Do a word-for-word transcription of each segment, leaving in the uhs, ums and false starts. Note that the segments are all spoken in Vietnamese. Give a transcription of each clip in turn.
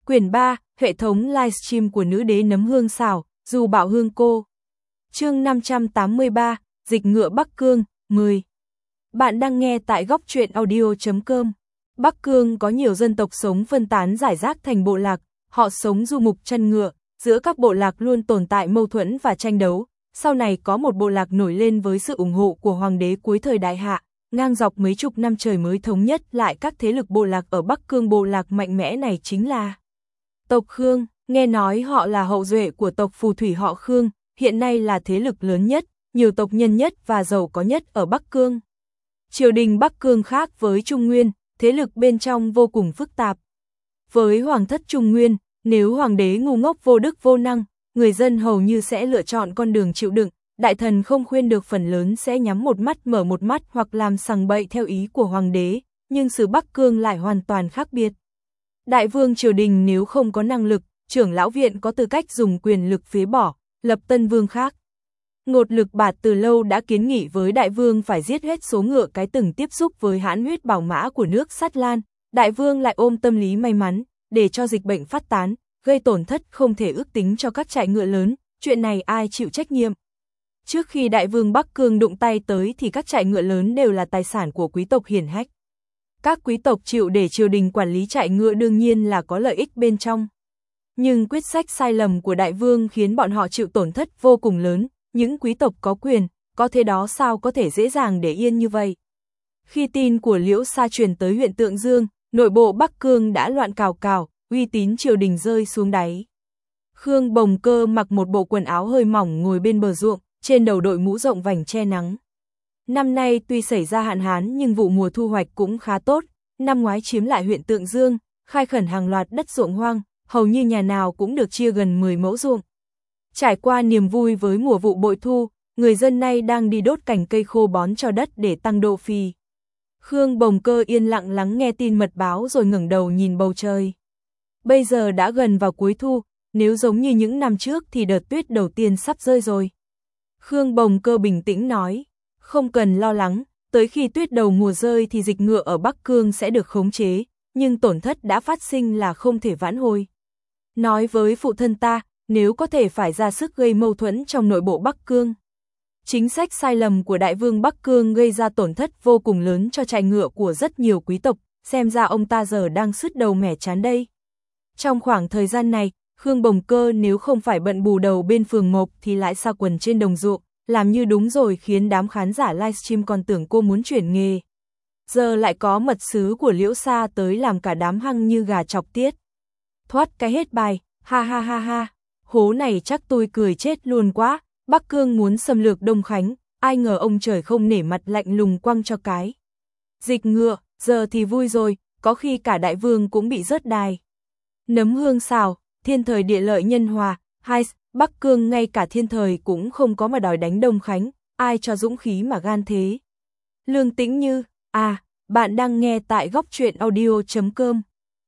Quyển ba, hệ thống livestream của nữ đế nấm hương xào, dù bảo hương cô. Chương năm trăm tám mươi ba, dịch ngựa Bắc Cương, mười. Bạn đang nghe tại góc truyện audio chấm com. Bắc Cương có nhiều dân tộc sống phân tán rải rác thành bộ lạc, họ sống du mục chăn ngựa, giữa các bộ lạc luôn tồn tại mâu thuẫn và tranh đấu. Sau này có một bộ lạc nổi lên với sự ủng hộ của hoàng đế cuối thời Đại Hạ, ngang dọc mấy chục năm trời mới thống nhất lại các thế lực bộ lạc ở Bắc Cương. Bộ lạc mạnh mẽ này chính là tộc Khương, nghe nói họ là hậu duệ của tộc phù thủy họ Khương, hiện nay là thế lực lớn nhất, nhiều tộc nhân nhất và giàu có nhất ở Bắc Cương. Triều đình Bắc Cương khác với Trung Nguyên, thế lực bên trong vô cùng phức tạp. Với hoàng thất Trung Nguyên, nếu hoàng đế ngu ngốc vô đức vô năng, người dân hầu như sẽ lựa chọn con đường chịu đựng, đại thần không khuyên được phần lớn sẽ nhắm một mắt mở một mắt hoặc làm sằng bậy theo ý của hoàng đế, nhưng xứ Bắc Cương lại hoàn toàn khác biệt. Đại vương triều đình nếu không có năng lực, trưởng lão viện có tư cách dùng quyền lực phế bỏ, lập tân vương khác. Ngột Lực Bạt từ lâu đã kiến nghị với đại vương phải giết hết số ngựa cái từng tiếp xúc với hãn huyết bảo mã của nước Sắt Lan, đại vương lại ôm tâm lý may mắn, để cho dịch bệnh phát tán, gây tổn thất không thể ước tính cho các trại ngựa lớn, chuyện này ai chịu trách nhiệm. Trước khi đại vương Bắc Cương đụng tay tới thì các trại ngựa lớn đều là tài sản của quý tộc hiển hách. Các quý tộc chịu để triều đình quản lý trại ngựa đương nhiên là có lợi ích bên trong. Nhưng quyết sách sai lầm của đại vương khiến bọn họ chịu tổn thất vô cùng lớn, những quý tộc có quyền, có thế đó sao có thể dễ dàng để yên như vậy. Khi tin của Liễu Sa truyền tới huyện Tượng Dương, nội bộ Bắc Cương đã loạn cào cào, uy tín triều đình rơi xuống đáy. Khương Bồng Cơ mặc một bộ quần áo hơi mỏng ngồi bên bờ ruộng, trên đầu đội mũ rộng vành che nắng. Năm nay tuy xảy ra hạn hán nhưng vụ mùa thu hoạch cũng khá tốt, năm ngoái chiếm lại huyện Tượng Dương, khai khẩn hàng loạt đất ruộng hoang, hầu như nhà nào cũng được chia gần mười mẫu ruộng. Trải qua niềm vui với mùa vụ bội thu, người dân nay đang đi đốt cành cây khô bón cho đất để tăng độ phì. Khương Bồng Cơ yên lặng lắng nghe tin mật báo rồi ngẩng đầu nhìn bầu trời. Bây giờ đã gần vào cuối thu, nếu giống như những năm trước thì đợt tuyết đầu tiên sắp rơi rồi. Khương Bồng Cơ bình tĩnh nói, không cần lo lắng, tới khi tuyết đầu mùa rơi thì dịch ngựa ở Bắc Cương sẽ được khống chế, nhưng tổn thất đã phát sinh là không thể vãn hồi. Nói với phụ thân ta, nếu có thể phải ra sức gây mâu thuẫn trong nội bộ Bắc Cương. Chính sách sai lầm của đại vương Bắc Cương gây ra tổn thất vô cùng lớn cho trại ngựa của rất nhiều quý tộc, xem ra ông ta giờ đang sứt đầu mẻ chán đây. Trong khoảng thời gian này, Khương Bồng Cơ nếu không phải bận bù đầu bên phường Mộc thì lại sa quần trên đồng ruộng, làm như đúng rồi khiến đám khán giả livestream còn tưởng cô muốn chuyển nghề. Giờ lại có mật sứ của Liễu Sa tới làm cả đám hăng như gà chọc tiết. Thoát cái hết bài, ha ha ha ha, hố này chắc tôi cười chết luôn quá, Bắc Cương muốn xâm lược Đông Khánh, ai ngờ ông trời không nể mặt lạnh lùng quăng cho cái. Dịch ngựa, giờ thì vui rồi, có khi cả đại vương cũng bị rớt đài. Nấm hương xào, thiên thời địa lợi nhân hòa, hai, Bắc Cương ngay cả thiên thời cũng không có mà đòi đánh Đông Khánh, ai cho dũng khí mà gan thế. Lương Tĩnh Như, à, bạn đang nghe tại góc truyện audio chấm com.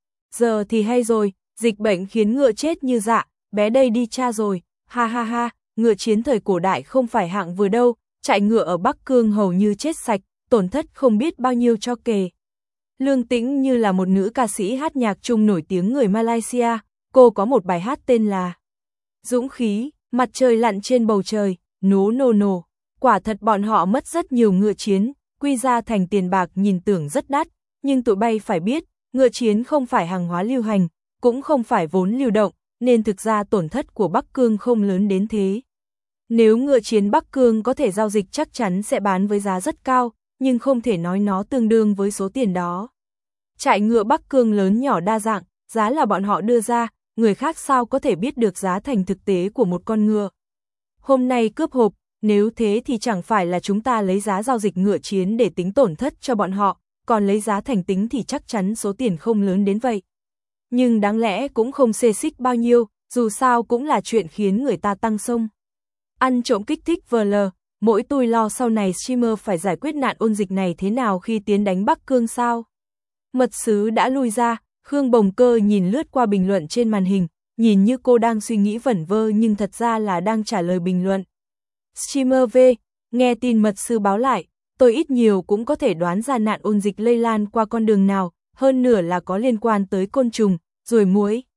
Giờ thì hay rồi, dịch bệnh khiến ngựa chết như dạ, bé đây đi cha rồi, ha ha ha, ngựa chiến thời cổ đại không phải hạng vừa đâu, trại ngựa ở Bắc Cương hầu như chết sạch, tổn thất không biết bao nhiêu cho kể. Lương Tĩnh Như là một nữ ca sĩ hát nhạc Trung nổi tiếng người Malaysia, cô có một bài hát tên là Dũng khí, mặt trời lặn trên bầu trời, nố nô nồ. Quả thật bọn họ mất rất nhiều ngựa chiến, quy ra thành tiền bạc nhìn tưởng rất đắt, nhưng tụi bay phải biết, ngựa chiến không phải hàng hóa lưu hành, cũng không phải vốn lưu động, nên thực ra tổn thất của Bắc Cương không lớn đến thế. Nếu ngựa chiến Bắc Cương có thể giao dịch chắc chắn sẽ bán với giá rất cao, nhưng không thể nói nó tương đương với số tiền đó. Trại ngựa Bắc Cương lớn nhỏ đa dạng, giá là bọn họ đưa ra, người khác sao có thể biết được giá thành thực tế của một con ngựa. Hôm nay cướp hộp, nếu thế thì chẳng phải là chúng ta lấy giá giao dịch ngựa chiến để tính tổn thất cho bọn họ, còn lấy giá thành tính thì chắc chắn số tiền không lớn đến vậy. Nhưng đáng lẽ cũng không xê xích bao nhiêu, dù sao cũng là chuyện khiến người ta tăng sông. Ăn trộm kích thích vờ lờ, mỗi tôi lo sau này streamer phải giải quyết nạn ôn dịch này thế nào khi tiến đánh Bắc Cương sao. Mật sứ đã lui ra, Khương Bồng Cơ nhìn lướt qua bình luận trên màn hình, nhìn như cô đang suy nghĩ vẩn vơ nhưng thật ra là đang trả lời bình luận. Streamer V, nghe tin mật sư báo lại, tôi ít nhiều cũng có thể đoán ra nạn ôn dịch lây lan qua con đường nào, hơn nửa là có liên quan tới côn trùng, ruồi muỗi.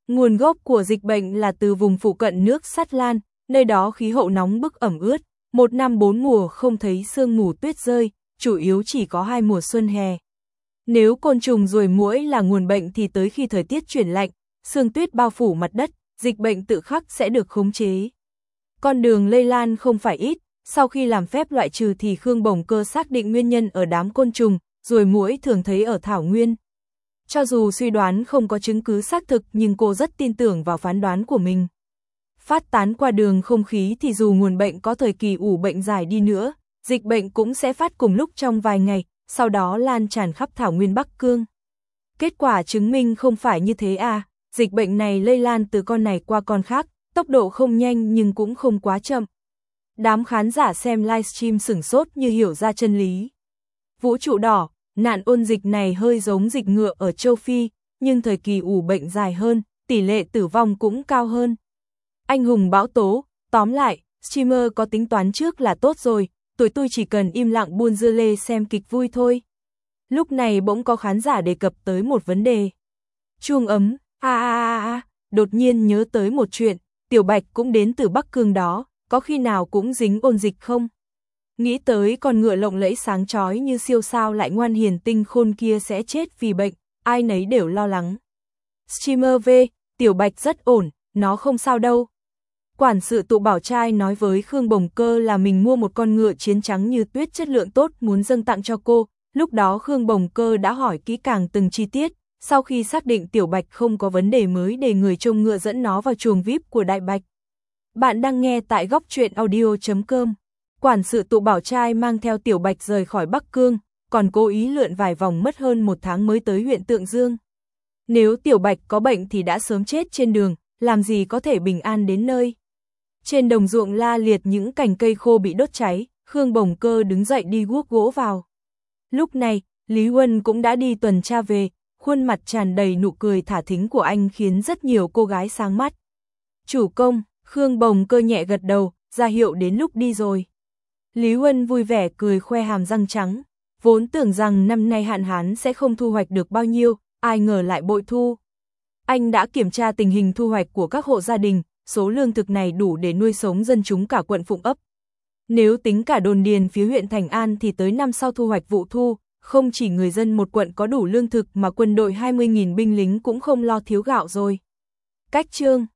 Nguồn gốc của dịch bệnh là từ vùng phụ cận nước Sắt Lan, nơi đó khí hậu nóng bức ẩm ướt, một năm bốn mùa không thấy sương mù tuyết rơi, chủ yếu chỉ có hai mùa xuân hè. Nếu côn trùng ruồi muỗi là nguồn bệnh thì tới khi thời tiết chuyển lạnh, sương tuyết bao phủ mặt đất, dịch bệnh tự khắc sẽ được khống chế. Con đường lây lan không phải ít, sau khi làm phép loại trừ thì Khương Bồng Cơ xác định nguyên nhân ở đám côn trùng, ruồi muỗi thường thấy ở thảo nguyên. Cho dù suy đoán không có chứng cứ xác thực nhưng cô rất tin tưởng vào phán đoán của mình. Phát tán qua đường không khí thì dù nguồn bệnh có thời kỳ ủ bệnh dài đi nữa, dịch bệnh cũng sẽ phát cùng lúc trong vài ngày, sau đó lan tràn khắp thảo nguyên Bắc Cương. Kết quả chứng minh không phải như thế à, dịch bệnh này lây lan từ con này qua con khác, tốc độ không nhanh nhưng cũng không quá chậm. Đám khán giả xem livestream sửng sốt như hiểu ra chân lý. Vũ trụ đỏ, nạn ôn dịch này hơi giống dịch ngựa ở châu Phi, nhưng thời kỳ ủ bệnh dài hơn, tỷ lệ tử vong cũng cao hơn. Anh hùng bão tố, tóm lại, streamer có tính toán trước là tốt rồi, tụi tôi chỉ cần im lặng buôn dưa lê xem kịch vui thôi. Lúc này bỗng có khán giả đề cập tới một vấn đề. Chuông ấm, a a a a, đột nhiên nhớ tới một chuyện, Tiểu Bạch cũng đến từ Bắc Cương đó, có khi nào cũng dính ôn dịch không? Nghĩ tới con ngựa lộng lẫy sáng chói như siêu sao lại ngoan hiền tinh khôn kia sẽ chết vì bệnh, ai nấy đều lo lắng. Streamer V, Tiểu Bạch rất ổn, nó không sao đâu. Quản sự tụ bảo trai nói với Khương Bồng Cơ là mình mua một con ngựa chiến trắng như tuyết chất lượng tốt muốn dâng tặng cho cô, lúc đó Khương Bồng Cơ đã hỏi kỹ càng từng chi tiết, sau khi xác định Tiểu Bạch không có vấn đề mới để người trông ngựa dẫn nó vào chuồng vi ai pi của Đại Bạch. Bạn đang nghe tại góc truyện audio chấm com. Quản sự tụ bảo trai mang theo Tiểu Bạch rời khỏi Bắc Cương, còn cố ý lượn vài vòng mất hơn một tháng mới tới huyện Tượng Dương. Nếu Tiểu Bạch có bệnh thì đã sớm chết trên đường, làm gì có thể bình an đến nơi. Trên đồng ruộng la liệt những cành cây khô bị đốt cháy, Khương Bồng Cơ đứng dậy đi guốc gỗ vào. Lúc này, Lý Huân cũng đã đi tuần tra về, khuôn mặt tràn đầy nụ cười thả thính của anh khiến rất nhiều cô gái sáng mắt. Chủ công, Khương Bồng Cơ nhẹ gật đầu, ra hiệu đến lúc đi rồi. Lý Huân vui vẻ cười khoe hàm răng trắng, vốn tưởng rằng năm nay hạn hán sẽ không thu hoạch được bao nhiêu, ai ngờ lại bội thu. Anh đã kiểm tra tình hình thu hoạch của các hộ gia đình, số lương thực này đủ để nuôi sống dân chúng cả quận Phụng Ấp. Nếu tính cả đồn điền phía huyện Thành An thì tới năm sau thu hoạch vụ thu, không chỉ người dân một quận có đủ lương thực mà quân đội hai mươi nghìn binh lính cũng không lo thiếu gạo rồi. Cách chương